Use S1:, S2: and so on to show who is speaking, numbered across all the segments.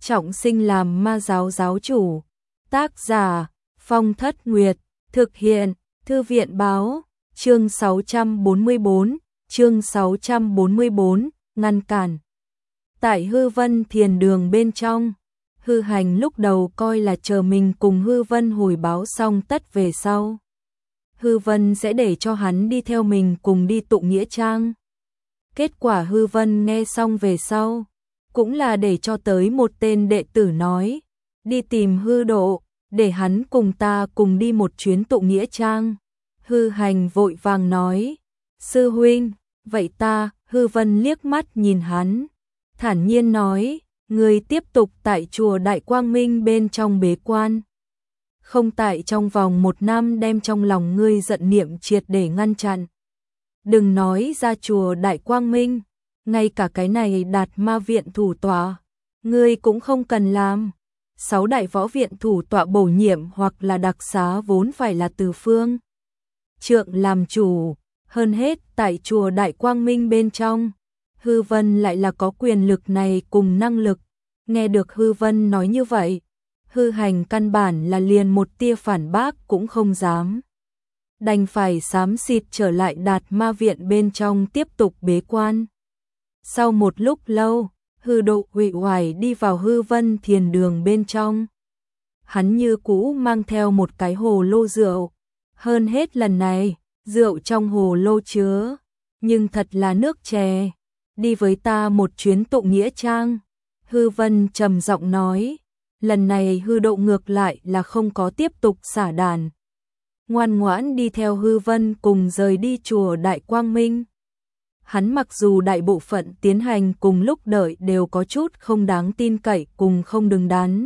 S1: trọng sinh làm ma giáo giáo chủ. Tác giả Phong Thất Nguyệt, thực hiện Thư viện báo, chương 644, ngăn cản. Tại Hư Vân Thiền Đường bên trong, Hư Hành lúc đầu coi là chờ mình cùng Hư Vân hồi báo xong tất về sau. Hư Vân sẽ để cho hắn đi theo mình cùng đi tụng nghĩa trang. Kết quả Hư Vân nghe xong về sau, cũng là để cho tới một tên đệ tử nói, đi tìm Hư Độ, để hắn cùng ta cùng đi một chuyến tụng nghĩa trang. Hư Hành vội vàng nói, sư huynh, vậy ta, Hư Vân liếc mắt nhìn hắn, thản nhiên nói, người tiếp tục tại chùa Đại Quang Minh bên trong bế quan. Không tại trong vòng 1 năm đem trong lòng ngươi giận niệm triệt để ngăn chặn. Đừng nói ra chùa Đại Quang Minh, ngay cả cái này Đạt Ma viện thủ tọa, ngươi cũng không cần làm. 6 đại võ viện thủ tọa bổ nhiệm hoặc là đặc xá vốn phải là từ phương trượng làm chủ, hơn hết tại chùa Đại Quang Minh bên trong, Hư Vân lại là có quyền lực này cùng năng lực. Nghe được Hư Vân nói như vậy, Hư Hành căn bản là liền một tia phản bác cũng không dám. Đành phải xám xịt trở lại Đạt Ma viện bên trong tiếp tục bế quan. Sau một lúc lâu, Hư Độ uể oải đi vào Hư Vân Thiền Đường bên trong. Hắn như cũ mang theo một cái hồ lô rượu, hơn hết lần này, rượu trong hồ lô chứa, nhưng thật là nước chè. Đi với ta một chuyến tụng nghĩa trang. Hư Vân trầm giọng nói, lần này Hư Độ ngược lại là không có tiếp tục xả đàn. Ngoan ngoãn đi theo Hư Vân cùng rời đi chùa Đại Quang Minh. Hắn mặc dù đại bộ phận tiến hành cùng lúc đợi đều có chút không đáng tin cậy cùng không đứng đắn.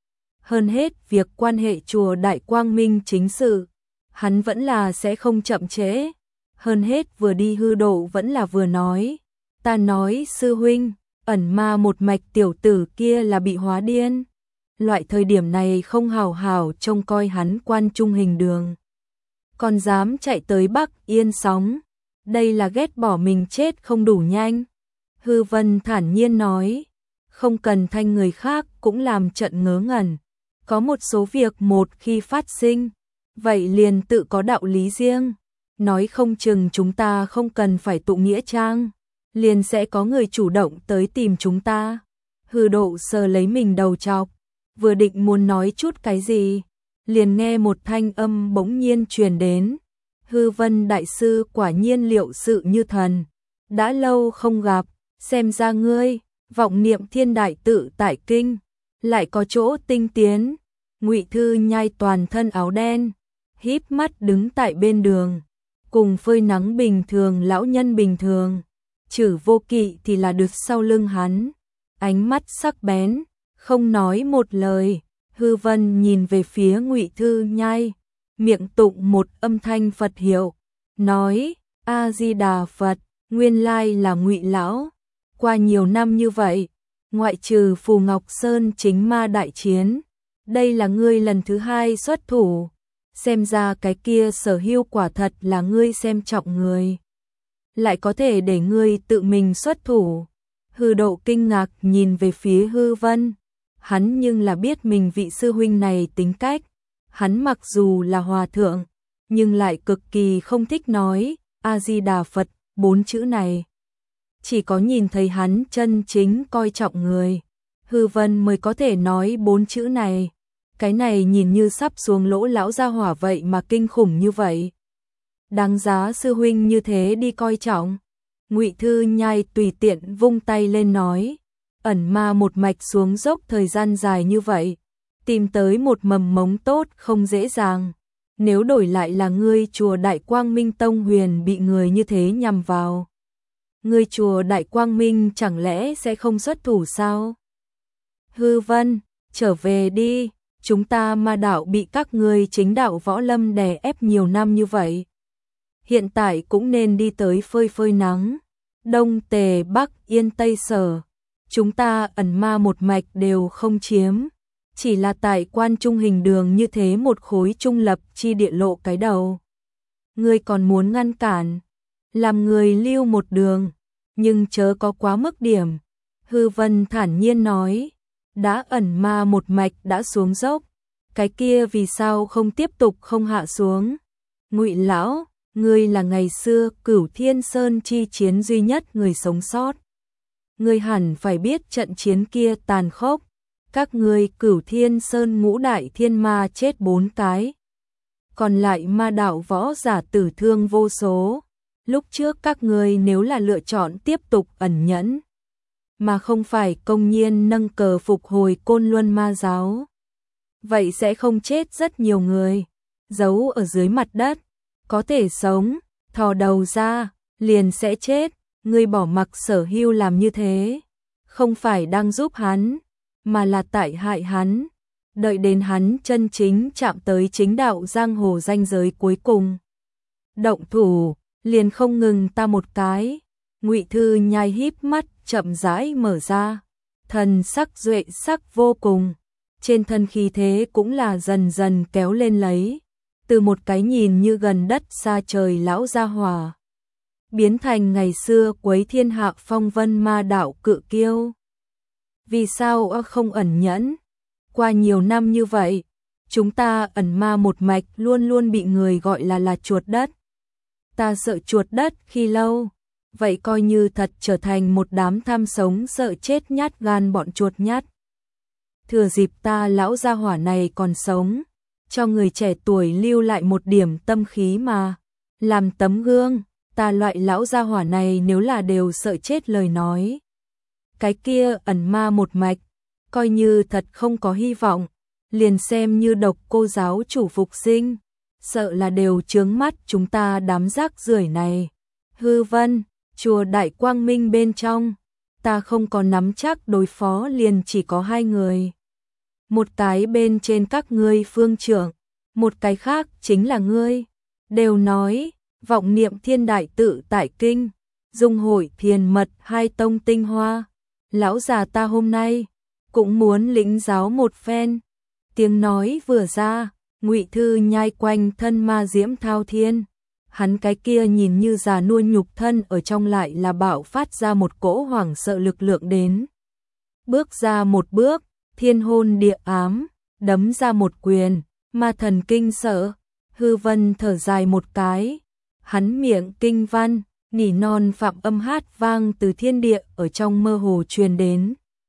S1: Hơn hết việc quan hệ chùa Đại Quang Minh chính sự, hắn vẫn là sẽ không chậm trễ. Hơn hết vừa đi Hư Độ vẫn là vừa nói, ta nói sư huynh, ẩn ma một mạch tiểu tử kia là bị hóa điên. Loại thời điểm này không hào hào trông coi hắn Quan Trung Hình Đường, còn dám chạy tới Bắc Yên Sóng, đây là ghét bỏ mình chết không đủ nhanh. Hư Vân thản nhiên nói, không cần thanh người khác cũng làm trận ngớ ngẩn. Có một số việc một khi phát sinh, vậy liền tự có đạo lý riêng. Nói không chừng chúng ta không cần phải tụng nghĩa trang, liền sẽ có người chủ động tới tìm chúng ta. Hư Độ sờ lấy mình đầu trọc, vừa định muốn nói chút cái gì, liền nghe một thanh âm bỗng nhiên truyền đến. Hư Vân đại sư quả nhiên liệu sự như thần, đã lâu không gặp, xem ra ngươi, vọng niệm thiên đại tự tại kinh, lại có chỗ tinh tiến. Ngụy Thư Nhai toàn thân áo đen, híp mắt đứng tại bên đường, cùng phơi nắng bình thường lão nhân bình thường. Chử Vô Kỵ thì là được sau lưng hắn, ánh mắt sắc bén, không nói một lời. Hư Vân nhìn về phía Ngụy Thư Nhai, miệng tụng một âm thanh Phật hiệu, nói: A Di Đà Phật, nguyên lai là Ngụy lão. Qua nhiều năm như vậy, ngoại trừ Phù Ngọc Sơn chính ma đại chiến, đây là ngươi lần thứ 2 xuất thủ, xem ra cái kia Sở Hưu quả thật là ngươi xem trọng người, lại có thể để ngươi tự mình xuất thủ. Hư Độ kinh ngạc nhìn về phía Hư Vân, hắn nhưng là biết mình vị sư huynh này tính cách, hắn mặc dù là hòa thượng, nhưng lại cực kỳ không thích nói A Di Đà Phật 4 chữ này. Chỉ có nhìn thấy hắn chân chính coi trọng người, Hư Vân mới có thể nói 4 chữ này. Cái này nhìn như sắp xuống lỗ lão gia hỏa vậy mà kinh khủng như vậy. Đáng giá sư huynh như thế đi coi trọng. Ngụy Thư Nhai tùy tiện vung tay lên nói, ẩn ma một mạch xuống dốc thời gian dài như vậy, tìm tới một mầm mống tốt không dễ dàng. Nếu đổi lại là ngươi chùa Đại Quang Minh Tông huyền bị người như thế nhằm vào, ngươi chùa Đại Quang Minh chẳng lẽ sẽ không xuất thủ sao? Hư Vân, trở về đi, chúng ta ma đạo bị các ngươi chính đạo võ lâm đè ép nhiều năm như vậy, hiện tại cũng nên đi tới phơi phơi nắng. Đông Tề Bắc Yên Tây Sở, chúng ta ẩn ma một mạch đều không chiếm, chỉ là tại Quan Trung Hình Đường như thế một khối trung lập chi địa lộ cái đầu. Ngươi còn muốn ngăn cản, làm người lưu một đường, nhưng chớ có quá mức điểm. Hư Vân thản nhiên nói, đã ẩn ma một mạch đã xuống dốc, cái kia vì sao không tiếp tục không hạ xuống? Ngụy lão, ngươi là ngày xưa Cửu Thiên Sơn chi chiến duy nhất người sống sót. Ngươi hẳn phải biết trận chiến kia tàn khốc, các ngươi Cửu Thiên Sơn ngũ đại thiên ma chết 4 cái. Còn lại ma đạo võ giả tử thương vô số. Lúc trước các ngươi nếu là lựa chọn tiếp tục ẩn nhẫn, mà không phải công nhiên nâng cờ phục hồi Côn Luân ma giáo, vậy sẽ không chết rất nhiều người, giấu ở dưới mặt đất, có thể sống, thò đầu ra, liền sẽ chết. Ngươi bỏ mặc Sở Hưu làm như thế, không phải đang giúp hắn, mà là tại hại hắn. Đợi đến hắn chân chính chạm tới chính đạo giang hồ ranh giới cuối cùng, động thủ, liền không ngừng ta một cái. Ngụy Thư nhai híp mắt, chậm rãi mở ra, thần sắc duệ sắc vô cùng, trên thân khí thế cũng là dần dần kéo lên lấy, từ một cái nhìn như gần đất xa trời lão gia hỏa, biến thành ngày xưa quấy thiên hạ phong vân ma đạo cự kiêu. Vì sao không ẩn nhẫn? Qua nhiều năm như vậy, chúng ta ẩn ma một mạch luôn luôn bị người gọi là chuột đất. Ta sợ chuột đất khi lâu, vậy coi như thật trở thành một đám tham sống sợ chết nhát gan bọn chuột nhát. Thừa dịp ta lão gia hỏa này còn sống, cho người trẻ tuổi lưu lại một điểm tâm khí mà, làm tấm gương. Ta loại lão gia hỏa này nếu là đều sợ chết lời nói, cái kia ẩn ma một mạch, coi như thật không có hy vọng, liền xem như Độc Cô giáo chủ phục sinh, sợ là đều chướng mắt chúng ta đám rác rưởi này. Hư Vân, chùa Đại Quang Minh bên trong, ta không có nắm chắc đối phó, liền chỉ có 2 người. Một cái bên trên các ngươi phương trưởng, một cái khác chính là ngươi. Đều nói vọng niệm thiên đại tự tại kinh, dung hội thiền mật 2 tông tinh hoa. Lão già ta hôm nay cũng muốn lĩnh giáo một phen. Tiếng nói vừa ra, Ngụy Thư nhai quanh thân ma diễm thao thiên. Hắn cái kia nhìn như già nua nhục thân ở trong lại là bạo phát ra một cỗ hoảng sợ lực lượng đến. Bước ra một bước, thiên hôn địa ám, đấm ra một quyền, ma thần kinh sợ. Hư Vân thở dài một cái, hắn miệng kinh văn, nỉ non phạm âm hát vang từ thiên địa ở trong mơ hồ truyền đến.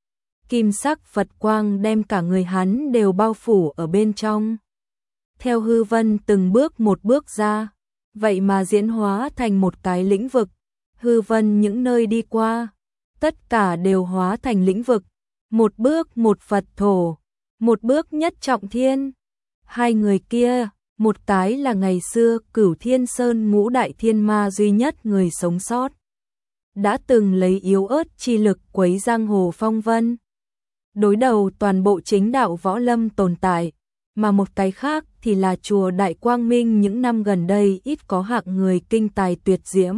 S1: Kim sắc Phật quang đem cả người hắn đều bao phủ ở bên trong. Theo Hư Vân từng bước một bước ra, vậy mà diễn hóa thành một cái lĩnh vực. Hư Vân những nơi đi qua, tất cả đều hóa thành lĩnh vực. Một bước một Phật thổ, một bước nhất trọng thiên. 2 người kia, một cái là ngày xưa Cửu Thiên Sơn ngũ đại thiên ma duy nhất người sống sót, đã từng lấy yếu ớt chi lực quấy giang hồ phong vân, đối đầu toàn bộ chính đạo võ lâm tồn tại, mà một cái khác thì là chùa Đại Quang Minh những năm gần đây ít có hạng người kinh tài tuyệt diễm.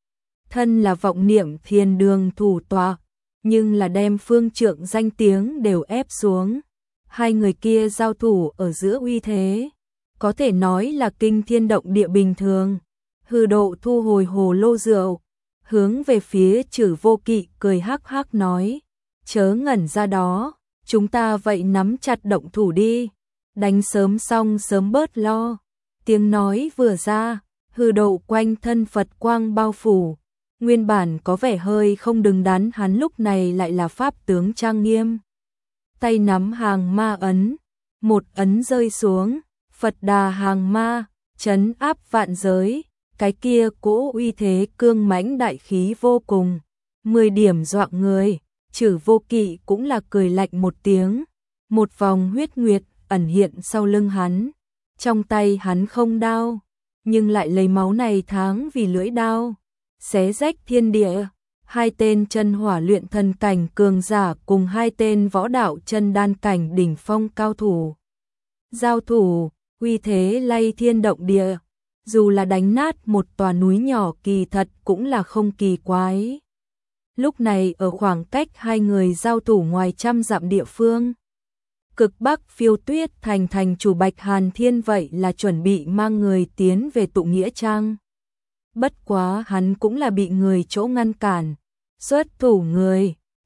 S1: Thân là vọng niệm thiên đường thủ tọa, nhưng là đem phương trượng danh tiếng đều ép xuống. 2 người kia giao thủ ở giữa uy thế, có thể nói là kinh thiên động địa bình thường. Hư Độ thu hồi hồ lô rượu, hướng về phía Trử Vô Kỵ cười hắc hắc nói, chớ ngẩn ra đó, chúng ta vậy nắm chặt động thủ đi, đánh sớm xong sớm bớt lo. Tiếng nói vừa ra, Hư Độ quanh thân Phật quang bao phủ, nguyên bản có vẻ hơi không đứng đắn hắn lúc này lại là pháp tướng trang nghiêm. Tay nắm hàng ma ấn, một ấn rơi xuống, Phật đà hàng ma, trấn áp vạn giới, cái kia cỗ uy thế cương mãnh đại khí vô cùng, 10 điểm dọa người. Trử Vô Kỵ cũng là cười lạnh một tiếng, một vòng huyết nguyệt ẩn hiện sau lưng hắn, trong tay hắn không đao, nhưng lại lấy máu này tháng vì lưỡi đao, xé rách thiên địa. 2 tên chân hỏa luyện thần cảnh cường giả cùng 2 tên võ đạo chân đan cảnh đỉnh phong cao thủ giao thủ, uy thế lay thiên động địa, dù là đánh nát một tòa núi nhỏ kỳ thật cũng là không kỳ quái. Lúc này ở khoảng cách 2 người giao thủ ngoài trăm dặm địa phương, cực Bắc Phiêu Tuyết thành thành chủ Bạch Hàn Thiên vậy là chuẩn bị mang người tiến về tụ nghĩa trang. Bất quá hắn cũng là bị người chỗ ngăn cản, xuất thủ người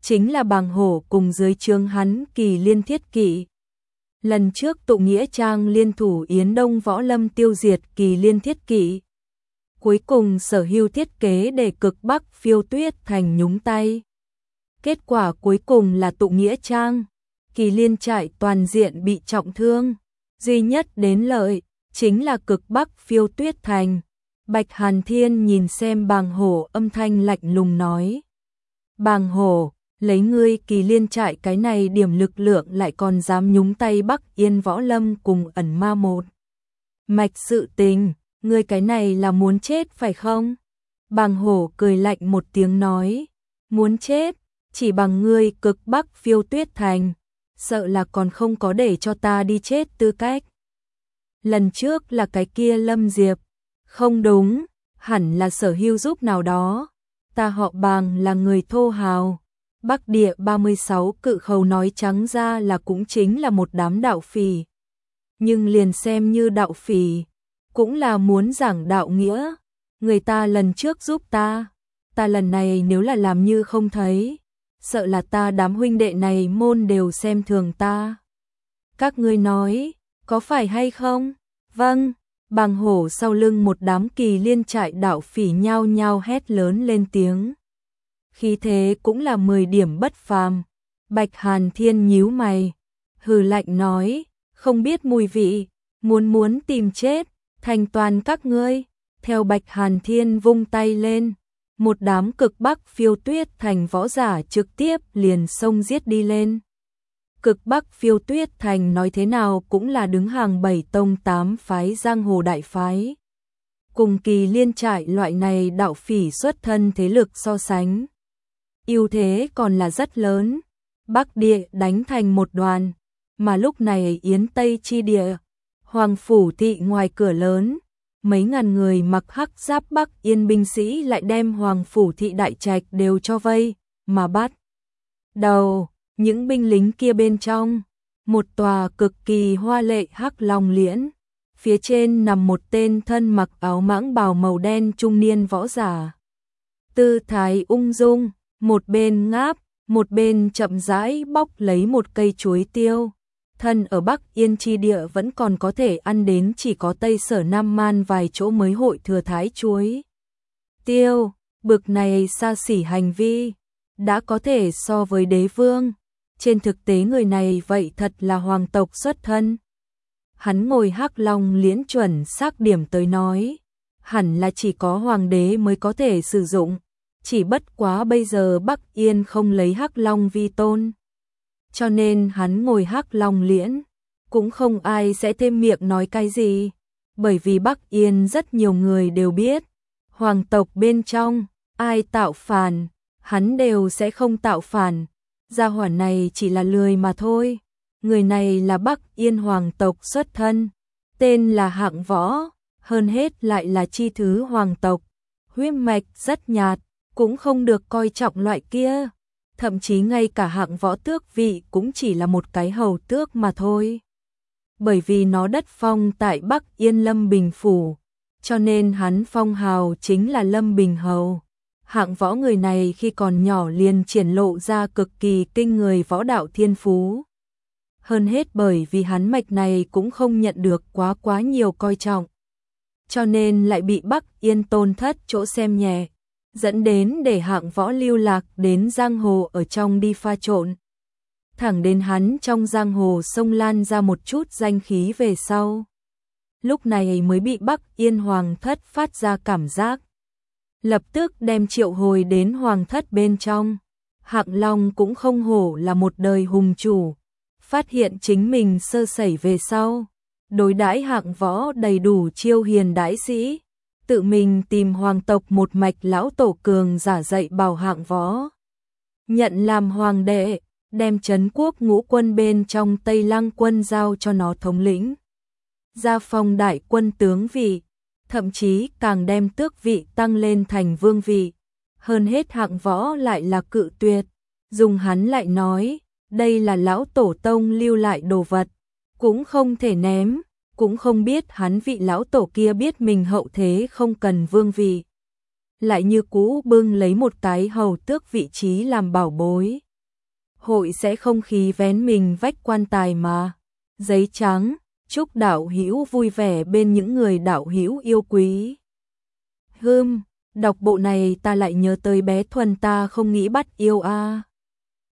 S1: chính là Bàng Hổ cùng dưới trướng hắn Kỳ Liên Thiết Kỵ. Lần trước tụ nghĩa trang liên thủ Yến Đông Võ Lâm tiêu diệt Kỳ Liên Thiết Kỵ. Cuối cùng Sở Hưu thiết kế để Cực Bắc Phiêu Tuyết Thành nhúng tay. Kết quả cuối cùng là tụ nghĩa trang, Kỳ Liên trại toàn diện bị trọng thương. Duy nhất đến lợi, chính là Cực Bắc Phiêu Tuyết Thành. Bạch Hàn Thiên nhìn xem Bàng Hổ, âm thanh lạnh lùng nói. Bàng Hổ, lấy ngươi Kỳ Liên trại cái này điểm lực lượng lại còn dám nhúng tay Bắc Yên Võ Lâm cùng ẩn ma một mạch sự tình, ngươi cái này là muốn chết phải không? Bàng Hổ cười lạnh một tiếng nói, muốn chết, chỉ bằng ngươi Cực Bắc Phiêu Tuyết Thành, sợ là còn không có để cho ta đi chết tư cách. Lần trước là cái kia Lâm Diệp, không đúng, hẳn là Sở Hưu giúp nào đó, ta họ Bàng là người thô hào. Bắc Địa 36 cự khẩu nói trắng ra là cũng chính là một đám đạo phỉ. Nhưng liền xem như đạo phỉ, cũng là muốn giảng đạo nghĩa. Người ta lần trước giúp ta lần này nếu là làm như không thấy, sợ là ta đám huynh đệ này môn đều xem thường ta. Các ngươi nói, có phải hay không? Vâng, Bàng Hổ sau lưng một đám Kỳ Liên trại đạo phỉ nhao nhao hét lớn lên tiếng. Khí thế cũng là 10 điểm bất phàm. Bạch Hàn Thiên nhíu mày, hừ lạnh nói, không biết mùi vị, muốn tìm chết, thành toàn các ngươi. Theo Bạch Hàn Thiên vung tay lên, một đám Cực Bắc Phiêu Tuyết Thành võ giả trực tiếp liền xông giết đi lên. Cực Bắc Phiêu Tuyết Thành nói thế nào cũng là đứng hàng 7 tông 8 phái giang hồ đại phái. Cùng Kỳ Liên trại loại này đạo phỉ xuất thân thế lực so sánh, ưu thế còn là rất lớn. Bắc Địa đánh thành một đoàn, mà lúc này Yến Tây chi địa, Hoàng Phủ Thị ngoài cửa lớn, mấy ngàn người mặc hắc giáp Bắc Yên binh sĩ lại đem Hoàng Phủ Thị đại trạch đều cho vây, mà bắt đầu những binh lính kia bên trong, một tòa cực kỳ hoa lệ hắc long liễn, phía trên nằm một tên thân mặc áo mãng bào màu đen trung niên võ giả. Tư thái ung dung, một bên ngáp, một bên chậm rãi bóc lấy một cây chuối tiêu. Thân ở Bắc Yên chi địa vẫn còn có thể ăn đến chỉ có Tây Sở Nam Man vài chỗ mới hội thừa thái chuối tiêu, bực này xa xỉ hành vi, đã có thể so với đế vương. Trên thực tế người này vậy thật là hoàng tộc xuất thân. Hắn ngồi hắc long liễn chuẩn xác điểm tới nói, hẳn là chỉ có hoàng đế mới có thể sử dụng, chỉ bất quá bây giờ Bắc Yên không lấy hắc long vi tôn. Cho nên hắn ngồi hắc long liễn, cũng không ai sẽ thêm miệng nói cái gì, bởi vì Bắc Yên rất nhiều người đều biết, hoàng tộc bên trong, ai tạo phản, hắn đều sẽ không tạo phản. Gia hỏa này chỉ là lười mà thôi. Người này là Bắc Yên hoàng tộc xuất thân, tên là Hạng Võ, hơn hết lại là chi thứ hoàng tộc, huyết mạch rất nhạt, cũng không được coi trọng loại kia, thậm chí ngay cả Hạng Võ tước vị cũng chỉ là một cái hầu tước mà thôi. Bởi vì nó đất phong tại Bắc Yên Lâm Bình phủ, cho nên hắn phong hào chính là Lâm Bình hầu. Hạng Võ người này khi còn nhỏ liền triển lộ ra cực kỳ kinh người võ đạo thiên phú. Hơn hết bởi vì hắn mạch này cũng không nhận được quá nhiều coi trọng, cho nên lại bị Bắc Yên tôn thất chỗ xem nhẹ, dẫn đến để Hạng Võ lưu lạc đến giang hồ ở trong đi pha trộn. Thẳng đến hắn trong giang hồ xông lan ra một chút danh khí về sau, lúc này mới bị Bắc Yên hoàng thất phát ra cảm giác, lập tức đem triệu hồi đến hoàng thất bên trong. Hạng Long cũng không hổ là một đời hùng chủ, phát hiện chính mình sơ sẩy về sau, đối đãi Hạng Võ đầy đủ chiêu hiền đãi sĩ, tự mình tìm hoàng tộc một mạch lão tổ cường giả dạy bảo Hạng Võ nhận làm hoàng đệ, đem trấn quốc ngũ quân bên trong Tây Lăng quân giao cho nó thống lĩnh, gia phong đại quân tướng vị, thậm chí càng đem tước vị tăng lên thành vương vị. Hơn hết Hạng Võ lại là cự tuyệt, dùng hắn lại nói, đây là lão tổ tông lưu lại đồ vật, cũng không thể ném, cũng không biết hắn vị lão tổ kia biết mình hậu thế không cần vương vị, lại như cũ bưng lấy một cái hầu tước vị trí làm bảo bối. hội sẽ không khí vén mình vách quan tài mà. Giấy trắng, chúc đạo hữu vui vẻ bên những người đạo hữu yêu quý. Đọc bộ này ta lại nhớ tới bé Thuần ta không nghĩ bắt yêu a.